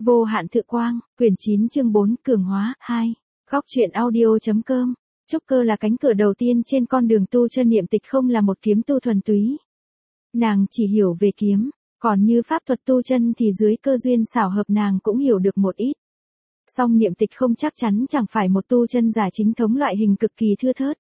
Vô hạn thự quang, quyển 9 chương 4, cường hóa, 2. Góc truyện audio.com. Trúc Cơ là cánh cửa đầu tiên trên con đường tu chân. Niệm Tịch không là một kiếm tu thuần túy. Nàng chỉ hiểu về kiếm, còn như pháp thuật tu chân thì dưới cơ duyên xảo hợp nàng cũng hiểu được một ít. Song Niệm Tịch không chắc chắn chẳng phải một tu chân giả chính thống loại hình cực kỳ thưa thớt.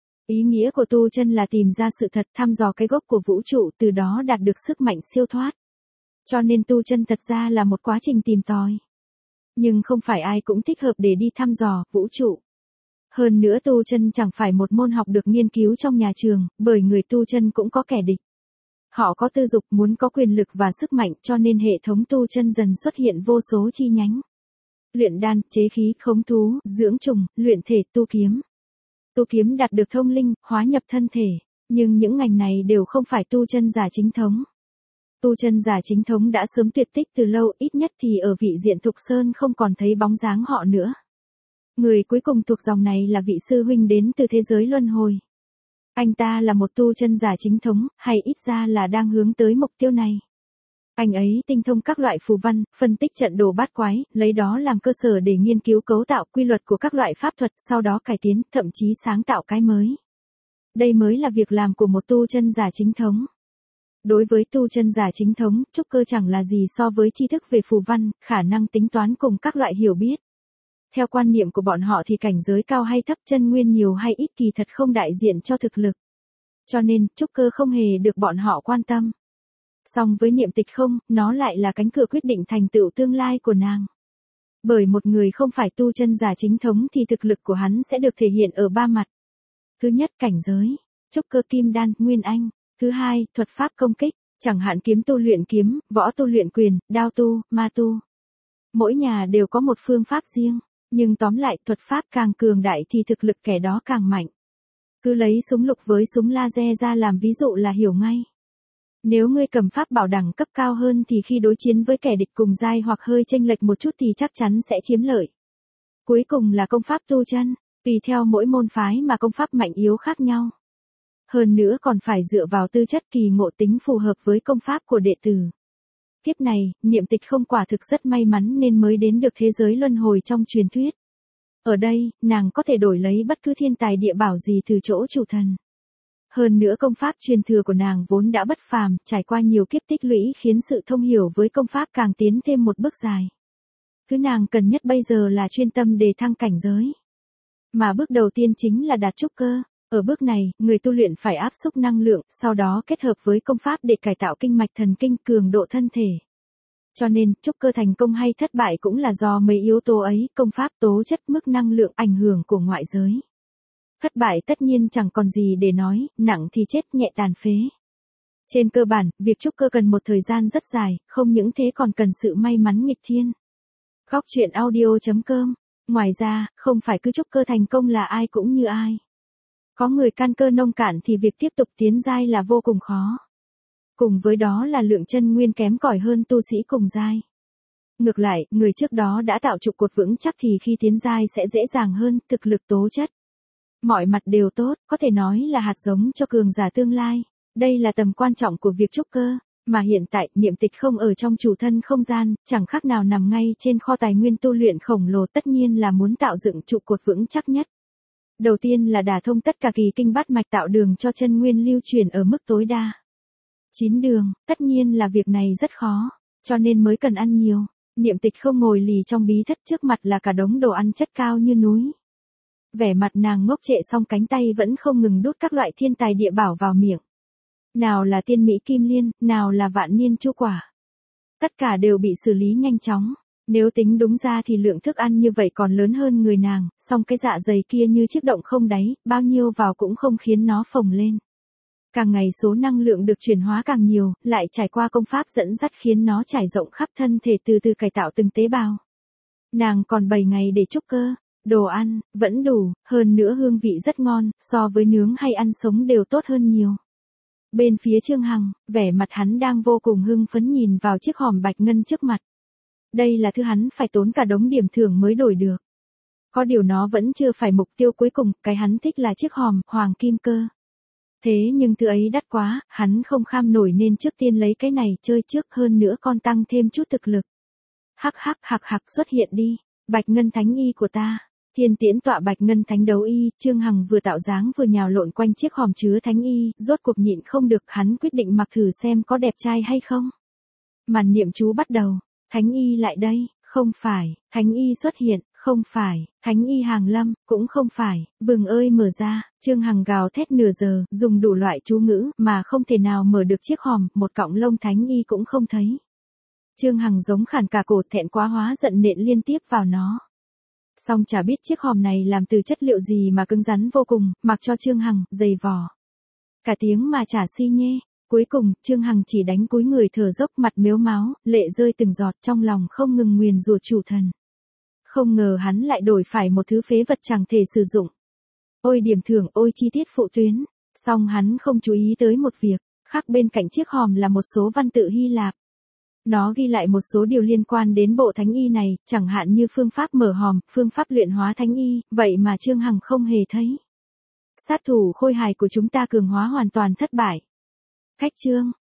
Ý nghĩa của tu chân là tìm ra sự thật, thăm dò cái gốc của vũ trụ, từ đó đạt được sức mạnh siêu thoát. Cho nên tu chân thật ra là một quá trình tìm tòi. Nhưng không phải ai cũng thích hợp để đi thăm dò vũ trụ. Hơn nữa tu chân chẳng phải một môn học được nghiên cứu trong nhà trường, bởi người tu chân cũng có kẻ địch. Họ có tư dục muốn có quyền lực và sức mạnh, cho nên hệ thống tu chân dần xuất hiện vô số chi nhánh. Luyện đan, chế khí, khống thú, dưỡng trùng, luyện thể, tu kiếm. Tu kiếm đạt được thông linh, hóa nhập thân thể, nhưng những ngành này đều không phải tu chân giả chính thống. Tu chân giả chính thống đã sớm tuyệt tích từ lâu, ít nhất thì ở vị diện Thục Sơn không còn thấy bóng dáng họ nữa. Người cuối cùng thuộc dòng này là vị sư huynh đến từ thế giới luân hồi. Anh ta là một tu chân giả chính thống, hay ít ra là đang hướng tới mục tiêu này. Anh ấy tinh thông các loại phù văn, phân tích trận đồ bát quái, lấy đó làm cơ sở để nghiên cứu cấu tạo quy luật của các loại pháp thuật, sau đó cải tiến, thậm chí sáng tạo cái mới. Đây mới là việc làm của một tu chân giả chính thống. Đối với tu chân giả chính thống, Trúc Cơ chẳng là gì so với tri thức về phù văn, khả năng tính toán cùng các loại hiểu biết. Theo quan niệm của bọn họ thì cảnh giới cao hay thấp, chân nguyên nhiều hay ít kỳ thật không đại diện cho thực lực. Cho nên, Trúc Cơ không hề được bọn họ quan tâm. Song với Niệm Tịch không, nó lại là cánh cửa quyết định thành tựu tương lai của nàng. Bởi một người không phải tu chân giả chính thống thì thực lực của hắn sẽ được thể hiện ở ba mặt. Thứ nhất, cảnh giới, Trúc Cơ kim đan, nguyên anh. Thứ hai, thuật pháp công kích, chẳng hạn kiếm tu luyện kiếm, võ tu luyện quyền, đao tu, ma tu. Mỗi nhà đều có một phương pháp riêng, nhưng tóm lại thuật pháp càng cường đại thì thực lực kẻ đó càng mạnh. Cứ lấy súng lục với súng laser ra làm ví dụ là hiểu ngay. Nếu ngươi cầm pháp bảo đẳng cấp cao hơn thì khi đối chiến với kẻ địch cùng giai hoặc hơi chênh lệch một chút thì chắc chắn sẽ chiếm lợi. Cuối cùng là công pháp tu chân, tùy theo mỗi môn phái mà công pháp mạnh yếu khác nhau. Hơn nữa còn phải dựa vào tư chất kỳ ngộ tính phù hợp với công pháp của đệ tử. Kiếp này, Niệm Tịch không quả thực rất may mắn nên mới đến được thế giới luân hồi trong truyền thuyết. Ở đây, nàng có thể đổi lấy bất cứ thiên tài địa bảo gì từ chỗ chủ thần. Hơn nữa công pháp truyền thừa của nàng vốn đã bất phàm, trải qua nhiều kiếp tích lũy khiến sự thông hiểu với công pháp càng tiến thêm một bước dài. Thứ nàng cần nhất bây giờ là chuyên tâm đề thăng cảnh giới. Mà bước đầu tiên chính là đạt trúc cơ. Ở bước này, người tu luyện phải áp xúc năng lượng, sau đó kết hợp với công pháp để cải tạo kinh mạch thần kinh, cường độ thân thể. Cho nên, trúc cơ thành công hay thất bại cũng là do mấy yếu tố ấy, công pháp, tố chất, mức năng lượng, ảnh hưởng của ngoại giới. Thất bại tất nhiên chẳng còn gì để nói, nặng thì chết, nhẹ tàn phế. Trên cơ bản, việc trúc cơ cần một thời gian rất dài, không những thế còn cần sự may mắn nghịch thiên. Góc truyện audio.com. Ngoài ra, không phải cứ trúc cơ thành công là ai cũng như ai. Có người căn cơ nông cạn thì việc tiếp tục tiến giai là vô cùng khó. Cùng với đó là lượng chân nguyên kém cỏi hơn tu sĩ cùng giai. Ngược lại, người trước đó đã tạo trụ cột vững chắc thì khi tiến giai sẽ dễ dàng hơn, thực lực tố chất. Mọi mặt đều tốt, có thể nói là hạt giống cho cường giả tương lai. Đây là tầm quan trọng của việc trúc cơ, mà hiện tại Niệm Tịch không ở trong chủ thân không gian, chẳng khác nào nằm ngay trên kho tài nguyên tu luyện khổng lồ, tất nhiên là muốn tạo dựng trụ cột vững chắc nhất. Đầu tiên là đả thông tất cả kỳ kinh bát mạch, tạo đường cho chân nguyên lưu truyền ở mức tối đa. 9 đường, tất nhiên là việc này rất khó, cho nên mới cần ăn nhiều. Niệm Tịch không ngồi lì trong bí thất, trước mặt là cả đống đồ ăn chất cao như núi. Vẻ mặt nàng ngốc trệ song cánh tay vẫn không ngừng đút các loại thiên tài địa bảo vào miệng. Nào là tiên mỹ kim liên, nào là vạn niên chu quả. Tất cả đều bị xử lý nhanh chóng. Nếu tính đúng ra thì lượng thức ăn như vậy còn lớn hơn người nàng, song cái dạ dày kia như chiếc động không đáy, bao nhiêu vào cũng không khiến nó phồng lên. Càng ngày số năng lượng được chuyển hóa càng nhiều, lại trải qua công pháp dẫn dắt khiến nó trải rộng khắp thân thể, từ từ cải tạo từng tế bào. Nàng còn 7 ngày để trúc cơ, đồ ăn vẫn đủ, hơn nữa hương vị rất ngon, so với nướng hay ăn sống đều tốt hơn nhiều. Bên phía Trương Hằng, vẻ mặt hắn đang vô cùng hưng phấn nhìn vào chiếc hòm bạch ngân trước mặt. Đây là thứ hắn phải tốn cả đống điểm thưởng mới đổi được. Có điều nó vẫn chưa phải mục tiêu cuối cùng, cái hắn thích là chiếc hòm hoàng kim cơ. Thế nhưng thứ ấy đắt quá, hắn không kham nổi nên trước tiên lấy cái này chơi trước, hơn nữa còn tăng thêm chút thực lực. hắc hắc xuất hiện đi, Bạch Ngân Thánh Y của ta. Thiên Tiễn tọa Bạch Ngân Thánh Đấu Y, Trương Hằng vừa tạo dáng vừa nhào lộn quanh chiếc hòm chứa Thánh Y, rốt cuộc nhịn không được, hắn quyết định mặc thử xem có đẹp trai hay không. Màn niệm chú bắt đầu, Thánh Y lại đây, không phải, Thánh Y xuất hiện, không phải, Thánh Y hàng lâm, cũng không phải, vừng ơi mở ra, Trương Hằng gào thét nửa giờ, dùng đủ loại chú ngữ, mà không thể nào mở được chiếc hòm, một cọng lông Thánh Y cũng không thấy. Trương Hằng giống khản cả cổ, thẹn quá hóa giận nện liên tiếp vào nó. Song chả biết chiếc hòm này làm từ chất liệu gì mà cứng rắn vô cùng, mặc cho Trương Hằng dày vò. Cả tiếng mà chả si nhê. Cuối cùng, Trương Hằng chỉ đánh cúi người thở dốc, mặt mếu máo, lệ rơi từng giọt, trong lòng không ngừng nguyền rủa chủ thần. Không ngờ hắn lại đổi phải một thứ phế vật chẳng thể sử dụng. Ôi điểm thưởng, ôi chi tiết phụ tuyến. Song hắn không chú ý tới một việc, khác bên cạnh chiếc hòm là một số văn tự Hy Lạp. Nó ghi lại một số điều liên quan đến bộ Thánh Y này, chẳng hạn như phương pháp mở hòm, phương pháp luyện hóa Thánh Y, vậy mà Trương Hằng không hề thấy. Sát thủ khôi hài của chúng ta cường hóa hoàn toàn thất bại. Khách chương